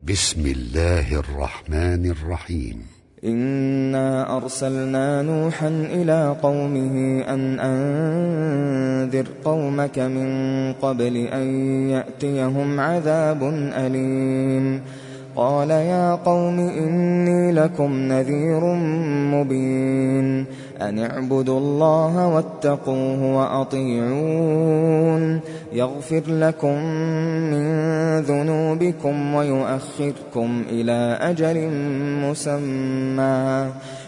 بسم الله الرحمن الرحيم. إنا أرسلنا نوحا إلى قومه أن أنذر قومك من قبل أن يأتيهم عذاب أليم. قال يا قوم إني لكم نذير مبين أن اعبدوا الله واتقوه وأطيعون يغفر لكم من ذنوبكم ويؤخركم إلى أجل مسمى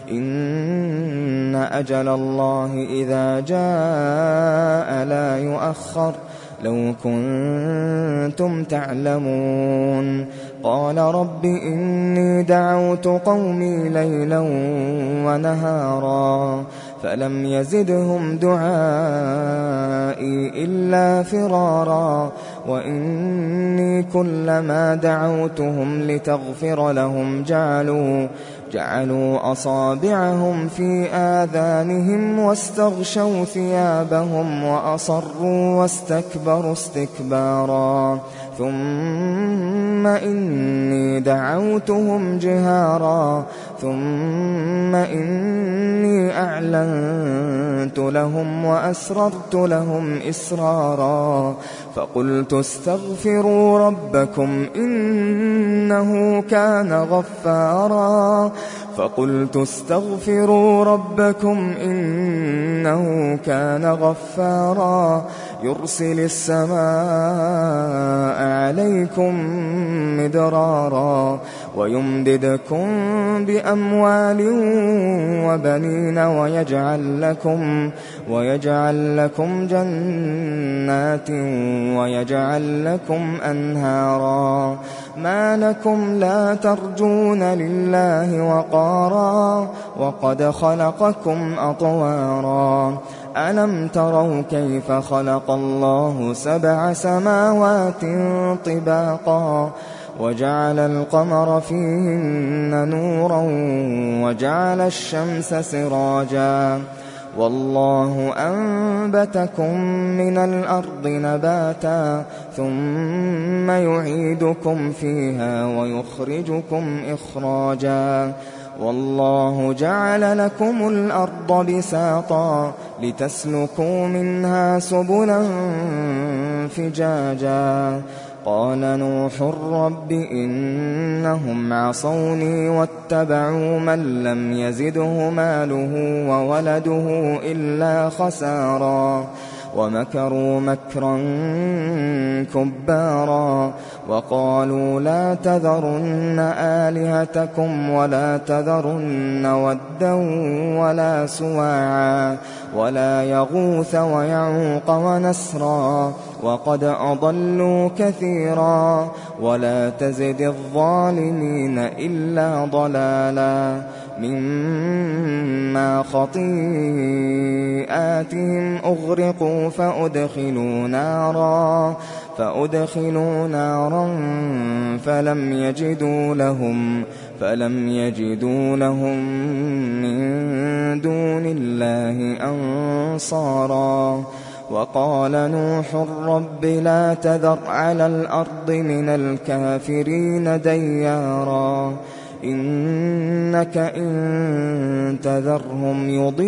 إن أجل الله إذا جاء لا يؤخر لو كنتم تعلمون. قال رب إني دعوت قومي ليلا ونهارا فلم يزدهم دعائي إلا فرارا وإني كلما دعوتهم لتغفر لهم جعلوا أصابعهم في آذانهم واستغشوا ثيابهم وأصروا واستكبروا استكبارا ثم إني دعوتهم جهارا ثم إني أعلنت لهم وأسررت لهم إسرارا فقلت استغفروا ربكم إنه كان غفارا يرسل السماء عليكم مدرارا ويمددكم بأموال وبنين ويجعل لكم جنات ويجعل لكم أنهارا ما لكم لا ترجون لله وقارا وقد خلقكم أطوارا ألم تروا كيف خلق الله 7 سماوات طباقا وجعل القمر فيهن نورا وجعل الشمس سراجا والله أنبتكم من الأرض نباتا ثم يعيدكم فيها ويخرجكم إخراجا والله جعل لكم الأرض بساطا لتسلكوا منها سبلا فجاجا قال نوح رب إنهم عصوني واتبعوا من لم يزده ماله وولده إلا خسارا ومكروا مكرا كبارا وقالوا لا تذرن آلهتكم ولا تذرن ودا ولا سواعا ولا يغوث ويعوق ونسرا وقد أضلوا كثيرا ولا تزد الظالمين إلا ضلالا مما خطيئاتهم أغرقوا فأدخلوا نارا فلم يجدوا لهم من دون الله أنصارا وقال نوح رب لا تذر على الأرض من الكافرين ديارا إنك إن تذرهم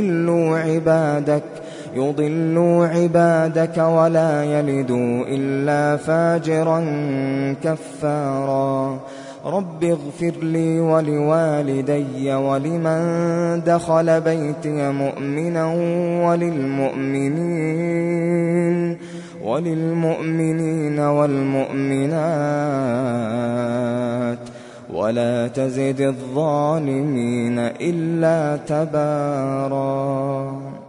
يضلوا عبادك ولا يلدوا إلا فاجرا كفارا رب اغفر لي ولوالدي ولمن دخل بيتي مؤمنا وللمؤمنين والمؤمنات ولا تزد الظالمين إلا تبارا.